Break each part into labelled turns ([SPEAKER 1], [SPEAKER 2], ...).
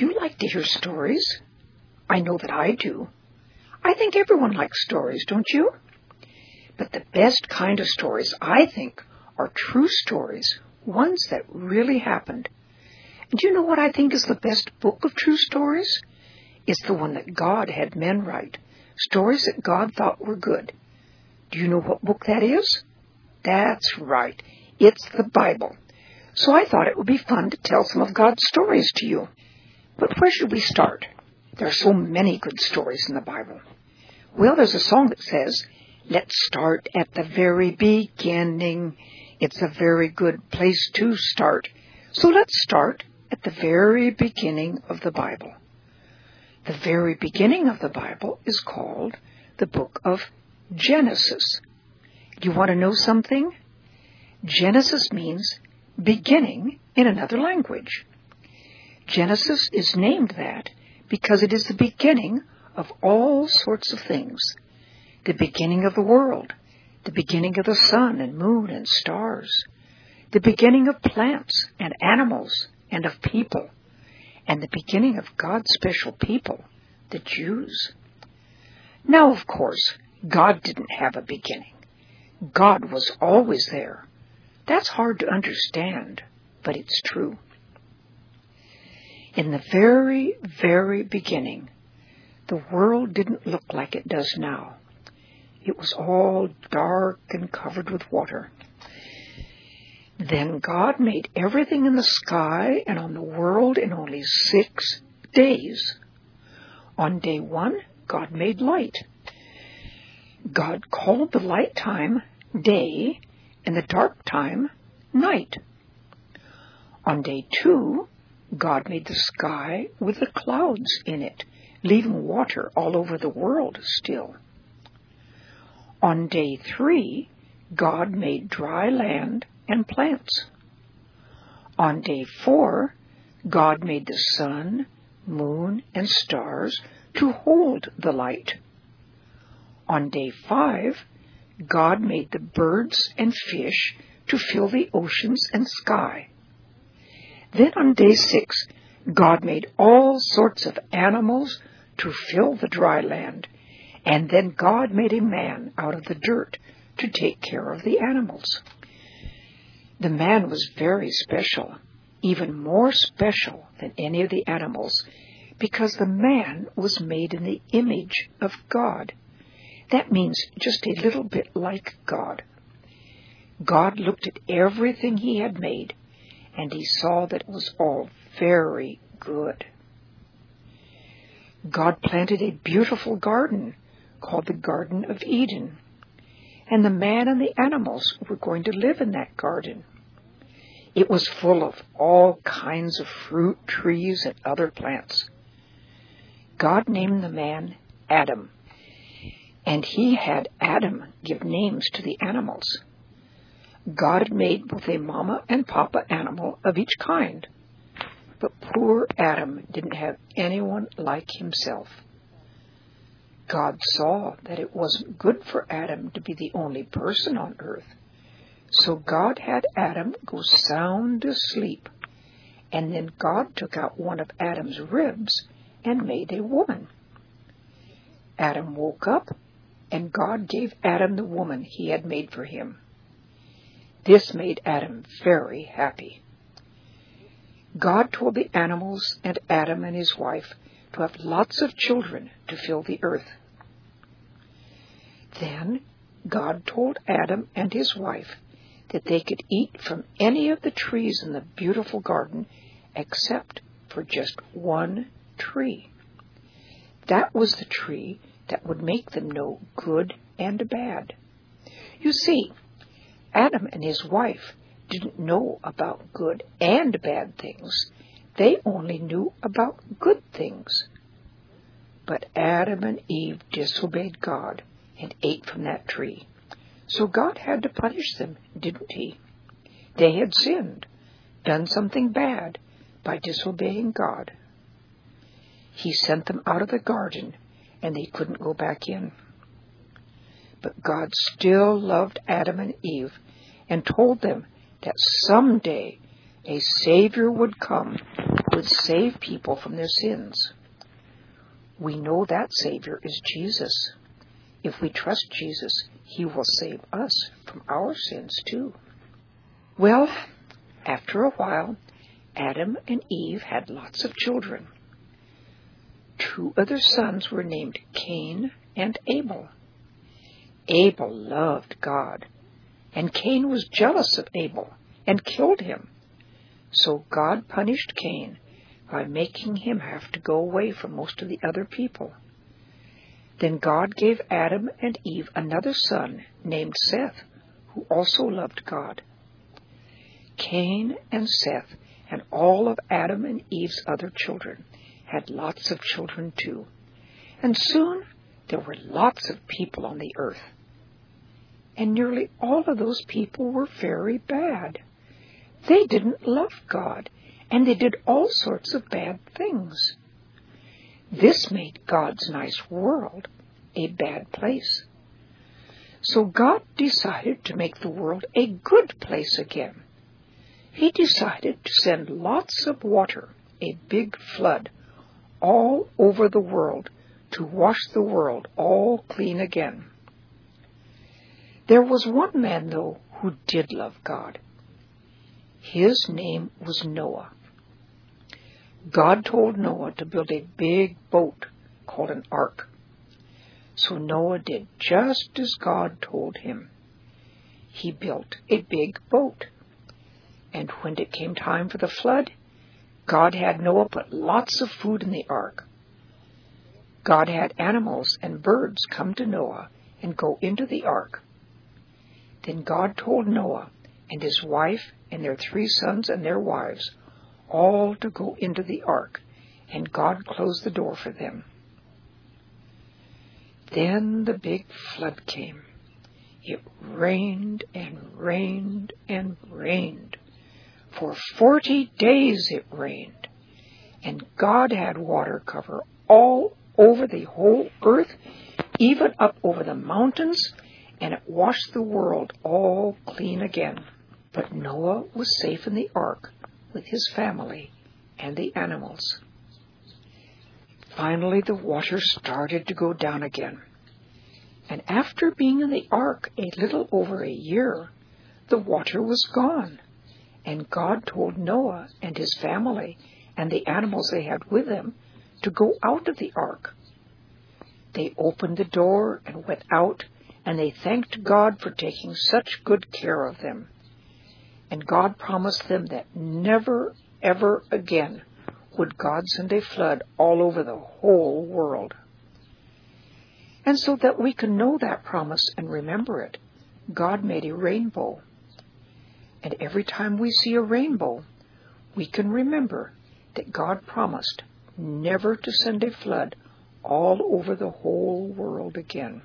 [SPEAKER 1] you like to hear stories? I know that I do. I think everyone likes stories, don't you? But the best kind of stories, I think, are true stories, ones that really happened. And do you know what I think is the best book of true stories? It's the one that God had men write, stories that God thought were good. Do you know what book that is? That's right. It's the Bible. So I thought it would be fun to tell some of God's stories to you. But where should we start? There are so many good stories in the Bible. Well, there's a song that says, "Let's start at the very beginning. It's a very good place to start." So let's start at the very beginning of the Bible. The very beginning of the Bible is called the book of Genesis. Do you want to know something? Genesis means beginning in another language. Genesis is named that because it is the beginning of all sorts of things. The beginning of the world, the beginning of the sun and moon and stars, the beginning of plants and animals and of people, and the beginning of God's special people, the Jews. Now, of course, God didn't have a beginning. God was always there. That's hard to understand, but it's true. In the very, very beginning, the world didn't look like it does now. It was all dark and covered with water. Then God made everything in the sky and on the world in only 6 days. On day 1, God made light. God called the light time day and the dark time night. On day 2, God made the sky with the clouds in it, leaving water all over the world still. On day 3, God made dry land and plants. On day 4, God made the sun, moon, and stars to hold the light. On day 5, God made the birds and fish to fill the oceans and sky. Then on day 6, God made all sorts of animals to fill the dry land, and then God made a man out of the dirt to take care of the animals. The man was very special, even more special than any of the animals, because the man was made in the image of God. That means just a little bit like God. God looked at everything he had made, and he saw that it was all very good. God planted a beautiful garden called the Garden of Eden, and the man and the animals were going to live in that garden. It was full of all kinds of fruit trees and other plants. God named the man Adam, and he had Adam give names to the animals. God had made both a mama and papa animal of each kind, but poor Adam didn't have anyone like himself. God saw that it wasn't good for Adam to be the only person on earth, so God had Adam go sound asleep, and then God took out one of Adam's ribs and made a woman. Adam woke up, and God gave Adam the woman he had made for him. This made Adam very happy. God told the animals and Adam and his wife to have lots of children to fill the earth. Then God told Adam and his wife that they could eat from any of the trees in the beautiful garden except for just one tree. That was the tree that would make them know good and bad. You see, Adam and his wife didn't know about good and bad things. They only knew about good things. But Adam and Eve disobeyed God and ate from that tree. So God had to punish them, didn't he? They had sinned, done something bad by disobeying God. He sent them out of the garden, and they couldn't go back in. But God still loved Adam and Eve and told them that someday a Savior would come would save people from their sins. We know that Savior is Jesus. If we trust Jesus, He will save us from our sins too. Well, after a while, Adam and Eve had lots of children. 2 of their sons were named Cain and Abel. Abel loved God, and Cain was jealous of Abel and killed him. So God punished Cain by making him have to go away from most of the other people. Then God gave Adam and Eve another son named Seth, who also loved God. Cain and Seth and all of Adam and Eve's other children had lots of children too. And soon there were lots of people on the earth. And nearly all of those people were very bad. They didn't love God, and they did all sorts of bad things. This made God's nice world a bad place. So God decided to make the world a good place again. He decided to send lots of water, a big flood, all over the world to wash the world all clean again. There was one man, though, who did love God. His name was Noah. God told Noah to build a big boat called an ark. So Noah did just as God told him. He built a big boat. And when it came time for the flood, God had Noah put lots of food in the ark. God had animals and birds come to Noah and go into the ark. Then God told Noah and his wife and their 3 sons and their wives all to go into the ark, and God closed the door for them. Then the big flood came. It rained and rained and rained. For 40 days it rained, and God had water cover all over the whole earth, even up over the mountains, and it washed the world all clean again. But Noah was safe in the ark with his family and the animals. Finally, the water started to go down again. And after being in the ark a little over a year, the water was gone. And God told Noah and his family and the animals they had with them to go out of the ark. They opened the door and went out, and they thanked God for taking such good care of them. And God promised them that never, ever again would God send a flood all over the whole world. And so that we can know that promise and remember it, God made a rainbow. And every time we see a rainbow, we can remember that God promised never to send a flood all over the whole world again.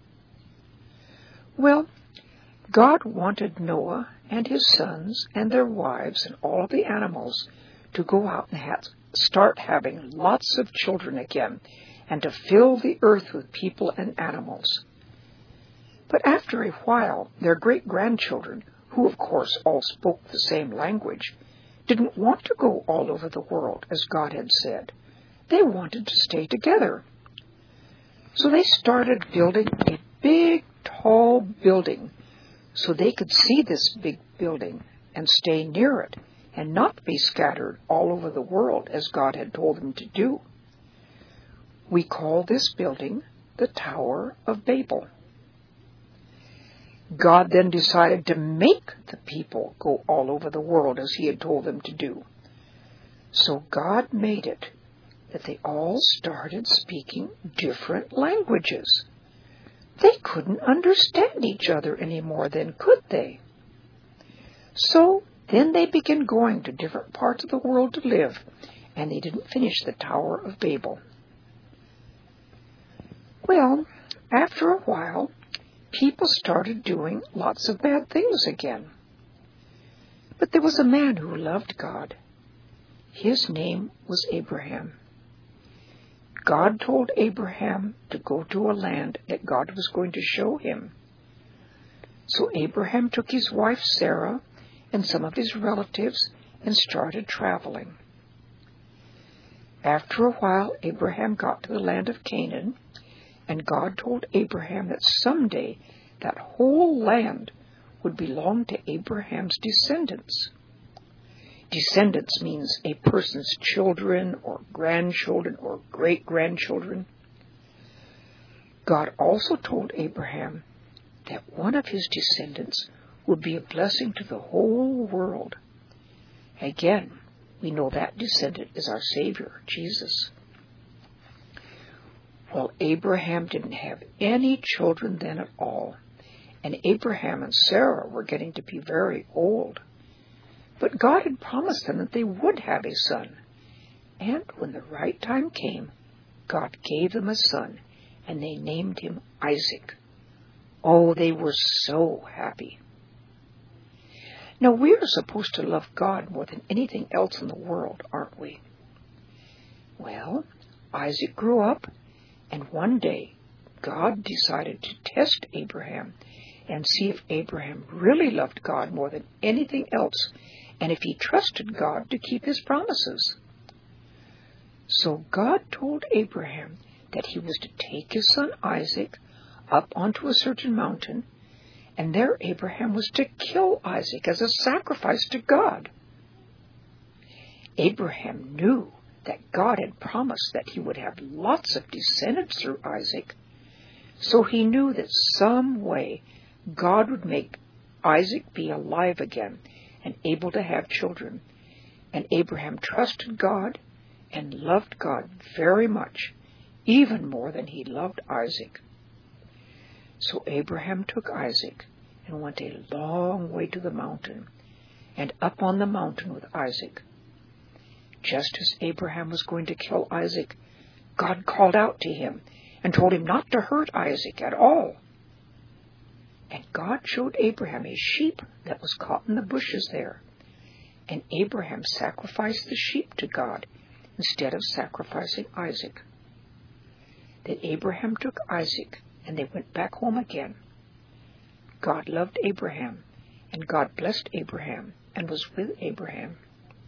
[SPEAKER 1] Well, God wanted Noah and his sons and their wives and all of the animals to go out and start having lots of children again and to fill the earth with people and animals. But after a while, their great-grandchildren, who of course all spoke the same language, didn't want to go all over the world as God had said. They wanted to stay together. So they started building a big, tall building so they could see this big building and stay near it and not be scattered all over the world as God had told them to do. We call this building the Tower of Babel. God then decided to make the people go all over the world as He had told them to do. So God made it that they all started speaking different languages. They couldn't understand each other anymore then, could they? So then they began going to different parts of the world to live, and they didn't finish the Tower of Babel. Well, after a while, people started doing lots of bad things again. But there was a man who loved God. His name was Abraham. God told Abraham to go to a land that God was going to show him. So Abraham took his wife Sarah and some of his relatives and started traveling. After a while, Abraham got to the land of Canaan, and God told Abraham that someday that whole land would belong to Abraham's descendants. Descendants means a person's children or grandchildren or great-grandchildren. God also told Abraham that one of his descendants would be a blessing to the whole world. Again, we know that descendant is our Savior, Jesus. Well, Abraham didn't have any children then at all, and Abraham and Sarah were getting to be very old. But God had promised them that they would have a son, and when the right time came, God gave them a son, and they named him Isaac. Oh, they were so happy. Now, we are supposed to love God more than anything else in the world, aren't we? Well, Isaac grew up, and one day God decided to test Abraham and see if Abraham really loved God more than anything else, and if he trusted God to keep his promises. So God told Abraham that he was to take his son Isaac up onto a certain mountain, and there Abraham was to kill Isaac as a sacrifice to God. Abraham knew that God had promised that he would have lots of descendants through Isaac, so he knew that some way God would make Isaac be alive again and able to have children. And Abraham trusted God and loved God very much, even more than he loved Isaac. So Abraham took Isaac and went a long way to the mountain, and up on the mountain with Isaac. Just as Abraham was going to kill Isaac, God called out to him and told him not to hurt Isaac at all. And God showed Abraham a sheep that was caught in the bushes there, and Abraham sacrificed the sheep to God instead of sacrificing Isaac. Then Abraham took Isaac, and they went back home again. God loved Abraham, and God blessed Abraham and was with Abraham.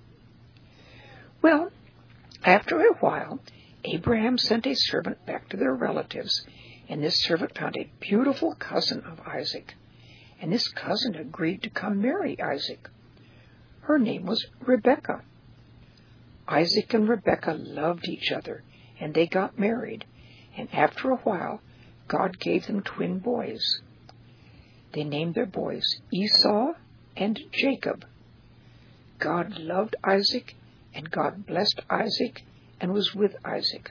[SPEAKER 1] Well, after a while, Abraham sent a servant back to their relatives, and this servant found a beautiful cousin of Isaac, and this cousin agreed to come marry Isaac. Her name was Rebekah. Isaac and Rebekah loved each other, and they got married, and after a while, God gave them twin boys. They named their boys Esau and Jacob. God loved Isaac, and God blessed Isaac and was with Isaac.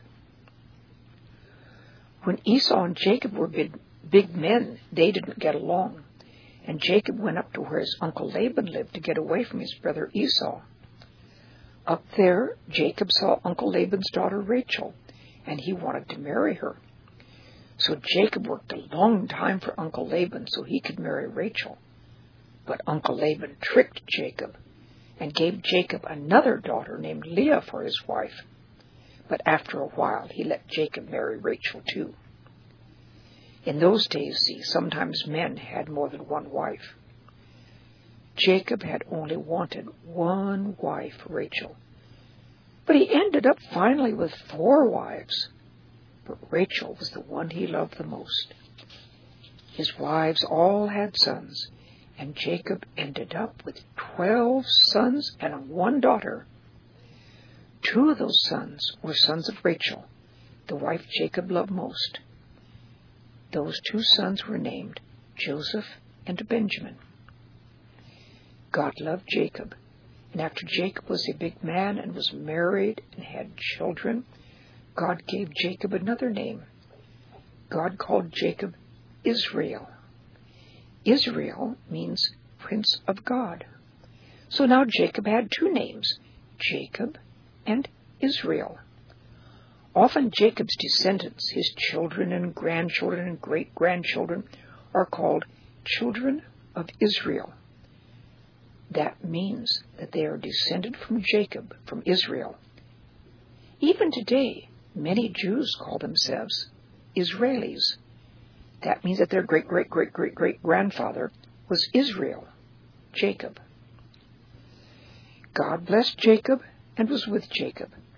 [SPEAKER 1] When Esau and Jacob were big men, they didn't get along, and Jacob went up to where his uncle Laban lived to get away from his brother Esau. Up there, Jacob saw Uncle Laban's daughter Rachel, and he wanted to marry her. So Jacob worked a long time for Uncle Laban so he could marry Rachel. But Uncle Laban tricked Jacob and gave Jacob another daughter named Leah for his wife. But after a while, he let Jacob marry Rachel too. In those days, see, sometimes men had more than one wife. Jacob had only wanted one wife, Rachel. But he ended up finally with 4 wives. But Rachel was the one he loved the most. His wives all had sons, and Jacob ended up with 12 sons and 1 daughter. 2 of those sons were sons of Rachel, the wife Jacob loved most. Those 2 sons were named Joseph and Benjamin. God loved Jacob, and after Jacob was a big man and was married and had children, God gave Jacob another name. God called Jacob Israel. Israel means Prince of God. So now Jacob had 2 names, Jacob and Israel. Often Jacob's descendants, his children and grandchildren and great-grandchildren, are called children of Israel. That means that they are descended from Jacob, from Israel. Even today, many Jews call themselves Israelis. That means that their great-great-great-great-great-grandfather was Israel, Jacob. God blessed Jacob and was with Jacob,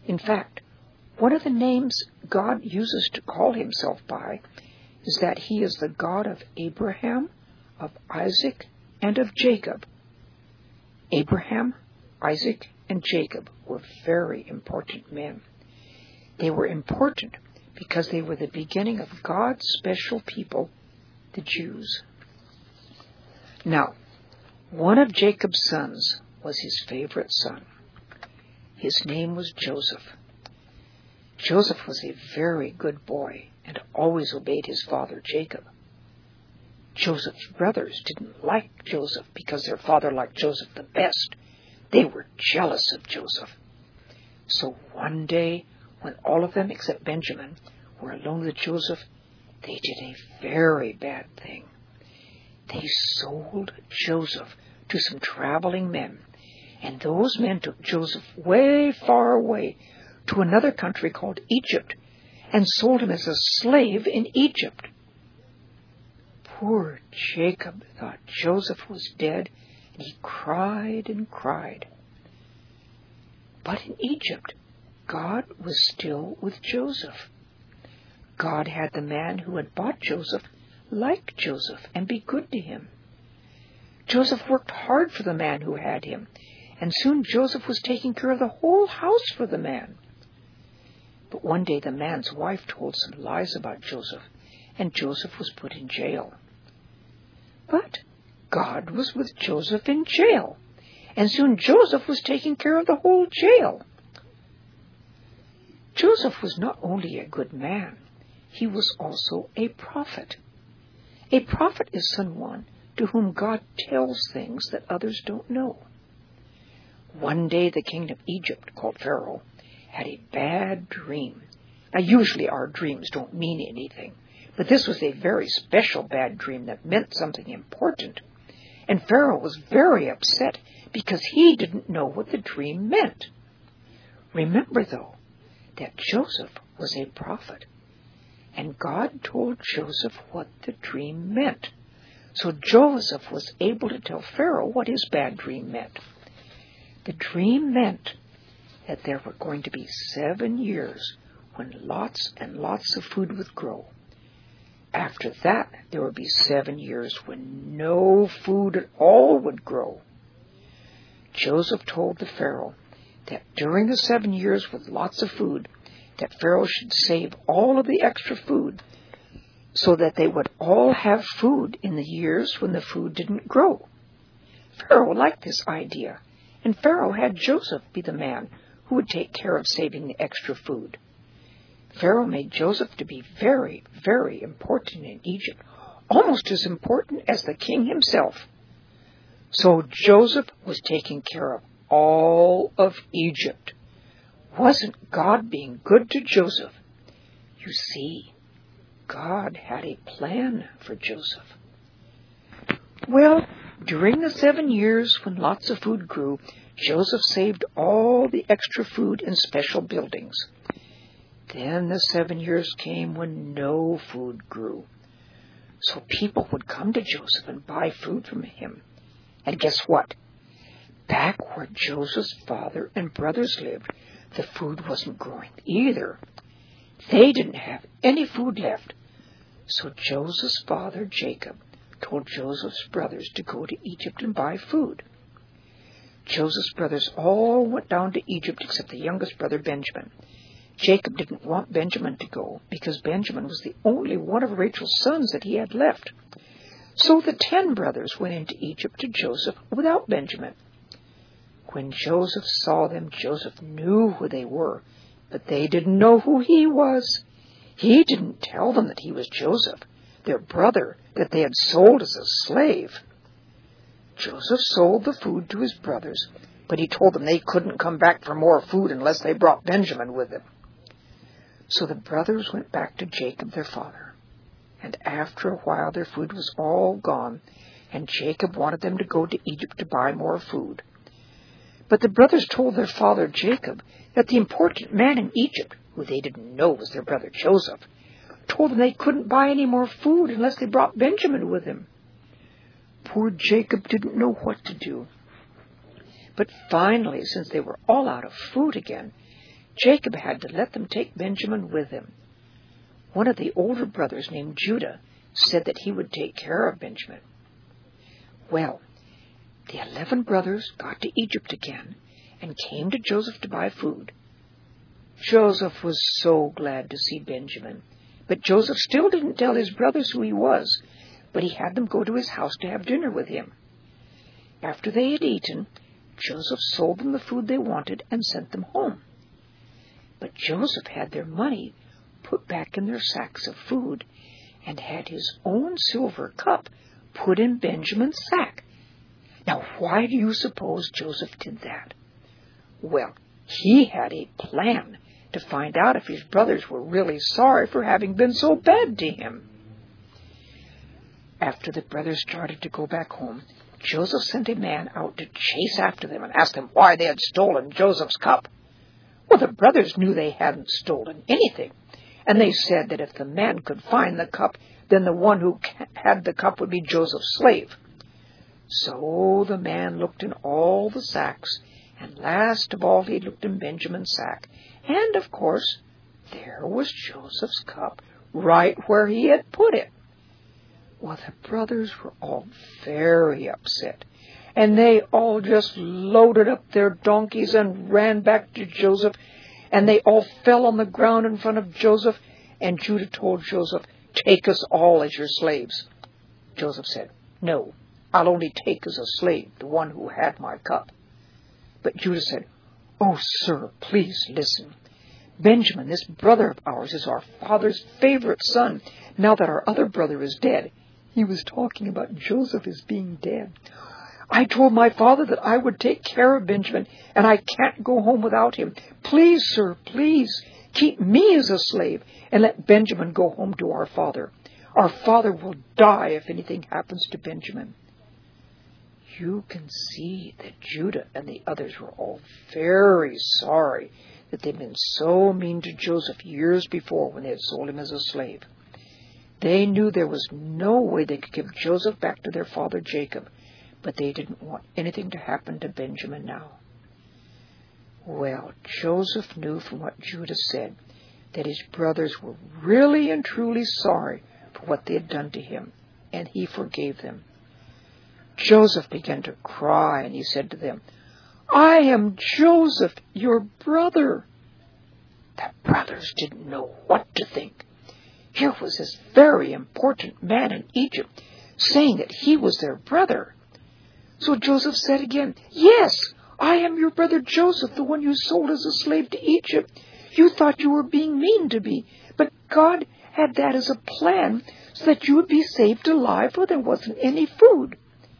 [SPEAKER 1] In fact, one of the names God uses to call himself by is that he is the God of Abraham, of Isaac, and of Jacob. Abraham, Isaac, and Jacob were very important men. They were important because they were the beginning of God's special people, the Jews. Now, one of Jacob's sons was his favorite son. His name was Joseph. Joseph was a very good boy and always obeyed his father Jacob. Joseph's brothers didn't like Joseph because their father liked Joseph the best. They were jealous of Joseph. So one day, when all of them except Benjamin were alone with Joseph, they did a very bad thing. They sold Joseph to some traveling men, and those men took Joseph way far away to another country called Egypt and sold him as a slave in Egypt. Poor Jacob thought Joseph was dead, and he cried and cried. But in Egypt, God was still with Joseph. God had the man who had bought Joseph like Joseph and be good to him. Joseph worked hard for the man who had him, and soon Joseph was taking care of the whole house for the man. But one day the man's wife told some lies about Joseph, and Joseph was put in jail. But God was with Joseph in jail, and soon Joseph was taking care of the whole jail. Joseph was not only a good man, he was also a prophet. A prophet is someone to whom God tells things that others don't know. One day the king of Egypt, called Pharaoh, had a bad dream. Now usually our dreams don't mean anything, but this was a very special bad dream that meant something important. And Pharaoh was very upset because he didn't know what the dream meant. Remember, though, that Joseph was a prophet, and God told Joseph what the dream meant. So Joseph was able to tell Pharaoh what his bad dream meant. The dream meant that there were going to be 7 years when lots and lots of food would grow. After that, there would be 7 years when no food at all would grow. Joseph told the Pharaoh that during the 7 years with lots of food, that Pharaoh should save all of the extra food so that they would all have food in the years when the food didn't grow. Pharaoh liked this idea, and Pharaoh had Joseph be the man who would take care of saving the extra food. Pharaoh made Joseph to be very, very important in Egypt, almost as important as the king himself. So Joseph was taking care of all of Egypt. Wasn't God being good to Joseph? You see, God had a plan for Joseph. Well, during the 7 years when lots of food grew, Joseph saved all the extra food in special buildings. Then the 7 years came when no food grew. So people would come to Joseph and buy food from him. And guess what? Back where Joseph's father and brothers lived, the food wasn't growing either. They didn't have any food left. So Joseph's father, Jacob, told Joseph's brothers to go to Egypt and buy food. Joseph's brothers all went down to Egypt except the youngest brother, Benjamin. Jacob didn't want Benjamin to go because Benjamin was the only one of Rachel's sons that he had left. So the 10 brothers went into Egypt to Joseph without Benjamin. When Joseph saw them, Joseph knew who they were, but they didn't know who he was. He didn't tell them that he was Joseph, their brother, that they had sold as a slave. Joseph sold the food to his brothers, but he told them they couldn't come back for more food unless they brought Benjamin with them. So the brothers went back to Jacob, their father. And after a while their food was all gone, and Jacob wanted them to go to Egypt to buy more food. But the brothers told their father Jacob that the important man in Egypt, who they didn't know was their brother Joseph, told them they couldn't buy any more food unless they brought Benjamin with them. Poor Jacob didn't know what to do. But finally, since they were all out of food again, Jacob had to let them take Benjamin with him. One of the older brothers, named Judah, said that he would take care of Benjamin. Well, the 11 brothers got to Egypt again and came to Joseph to buy food. Joseph was so glad to see Benjamin, but Joseph still didn't tell his brothers who he was, but he had them go to his house to have dinner with him. After they had eaten, Joseph sold them the food they wanted and sent them home. But Joseph had their money put back in their sacks of food and had his own silver cup put in Benjamin's sack. Now, why do you suppose Joseph did that? Well, he had a plan to find out if his brothers were really sorry for having been so bad to him. After the brothers started to go back home, Joseph sent a man out to chase after them and ask them why they had stolen Joseph's cup. Well, the brothers knew they hadn't stolen anything, and they said that if the man could find the cup, then the one who had the cup would be Joseph's slave. So the man looked in all the sacks, and last of all he looked in Benjamin's sack, and of course there was Joseph's cup right where he had put it. Well, the brothers were all very upset, and they all just loaded up their donkeys and ran back to Joseph, and they all fell on the ground in front of Joseph, and Judah told Joseph, "Take us all as your slaves." Joseph said, "No, I'll only take as a slave the one who had my cup." But Judah said, "Oh, sir, please listen. Benjamin, this brother of ours, is our father's favorite son, now that our other brother is dead." He was talking about Joseph as being dead. "I told my father that I would take care of Benjamin, and I can't go home without him. Please, sir, please, keep me as a slave, and let Benjamin go home to our father. Our father will die if anything happens to Benjamin." You can see that Judah and the others were all very sorry that they'd been so mean to Joseph years before when they had sold him as a slave. They knew there was no way they could give Joseph back to their father Jacob, but they didn't want anything to happen to Benjamin now. Well, Joseph knew from what Judah said that his brothers were really and truly sorry for what they had done to him, and he forgave them. Joseph began to cry, and he said to them, "I am Joseph, your brother." The brothers didn't know what to think. Here was this very important man in Egypt saying that he was their brother. So Joseph said again, "Yes, I am your brother Joseph, the one you sold as a slave to Egypt. You thought you were being mean to me, but God had that as a plan so that you would be saved alive when there wasn't any food."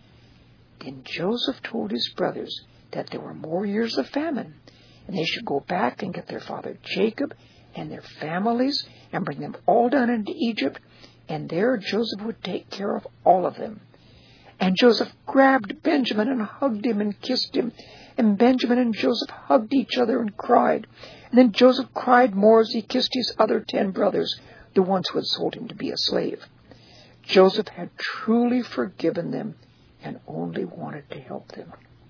[SPEAKER 1] Then Joseph told his brothers that there were more years of famine, and they should go back and get their father Jacob and their families and bring them all down into Egypt, and there Joseph would take care of all of them. And Joseph grabbed Benjamin and hugged him and kissed him, and Benjamin and Joseph hugged each other and cried. And then Joseph cried more as he kissed his other 10 brothers, the ones who had sold him to be a slave. Joseph had truly forgiven them and only wanted to help them.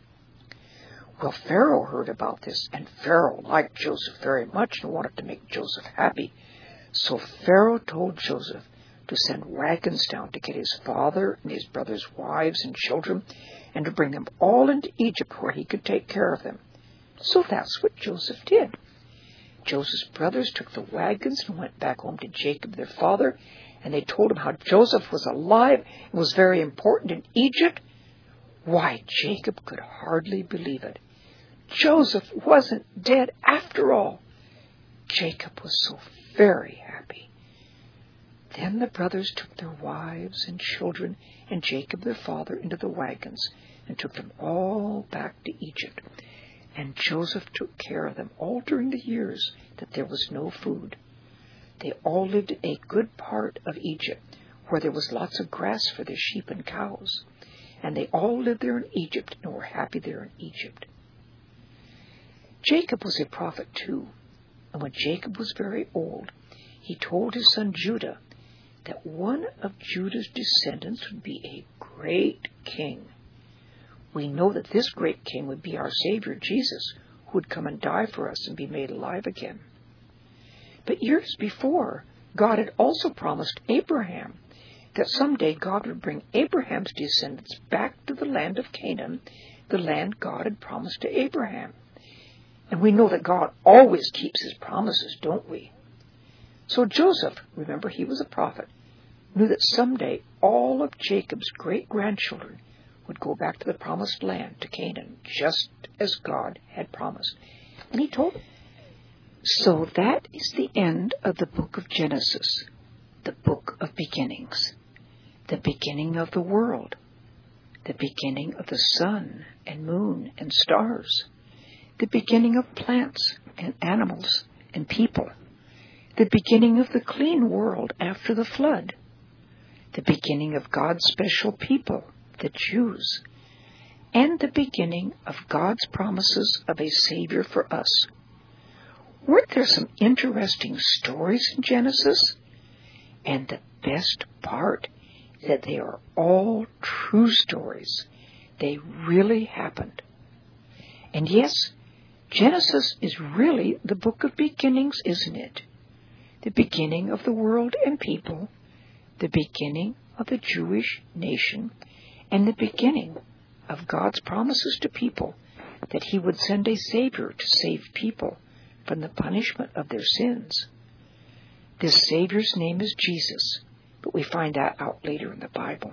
[SPEAKER 1] Well, Pharaoh heard about this, and Pharaoh liked Joseph very much and wanted to make Joseph happy. So Pharaoh told Joseph to send wagons down to get his father and his brothers' wives and children, and to bring them all into Egypt where he could take care of them. So that's what Joseph did. Joseph's brothers took the wagons and went back home to Jacob, their father, and they told him how Joseph was alive and was very important in Egypt. Why, Jacob could hardly believe it. Joseph wasn't dead after all. Jacob was so very happy. Then the brothers took their wives and children and Jacob their father into the wagons and took them all back to Egypt. And Joseph took care of them all during the years that there was no food. They all lived in a good part of Egypt where there was lots of grass for their sheep and cows. And they all lived there in Egypt and were happy there in Egypt. Jacob was a prophet too, and when Jacob was very old, he told his son Judah that one of Judah's descendants would be a great king. We know that this great king would be our Savior Jesus, who would come and die for us and be made alive again. But years before, God had also promised Abraham that someday God would bring Abraham's descendants back to the land of Canaan, the land God had promised to Abraham. And we know that God always keeps his promises, don't we? So Joseph, remember he was a prophet, knew that someday all of Jacob's great-grandchildren would go back to the promised land, to Canaan, just as God had promised. And he told them. So that is the end of the book of Genesis, the book of beginnings, the beginning of the world, the beginning of the sun and moon and stars, the beginning of plants and animals and people, the beginning of the clean world after the flood, the beginning of God's special people, the Jews, and the beginning of God's promises of a Savior for us. Weren't there some interesting stories in Genesis? And the best part is that they are all true stories. They really happened. And yes, Genesis is really the book of beginnings, isn't it? The beginning of the world and people, the beginning of the Jewish nation, and the beginning of God's promises to people that he would send a Savior to save people from the punishment of their sins. This Savior's name is Jesus, but we find that out later in the Bible.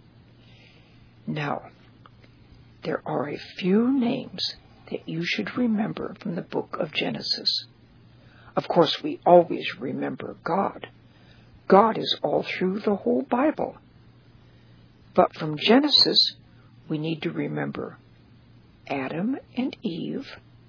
[SPEAKER 1] Now, there are a few names that you should remember from the book of Genesis. Of course, we always remember God. God is all through the whole Bible. But from Genesis, we need to remember Adam and Eve,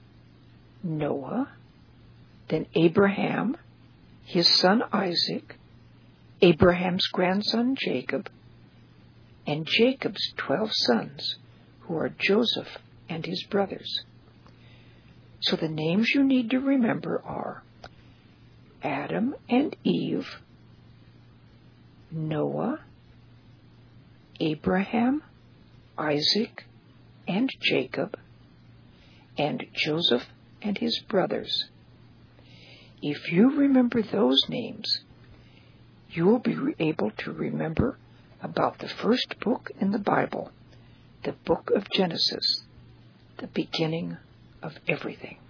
[SPEAKER 1] Noah, then Abraham, his son Isaac, Abraham's grandson Jacob, and Jacob's 12 sons, who are Joseph and his brothers. So the names you need to remember are Adam and Eve, Noah, Abraham, Isaac, and Jacob, and Joseph and his brothers. If you remember those names, you will be able to remember about the first book in the Bible, the book of Genesis, the beginning of everything.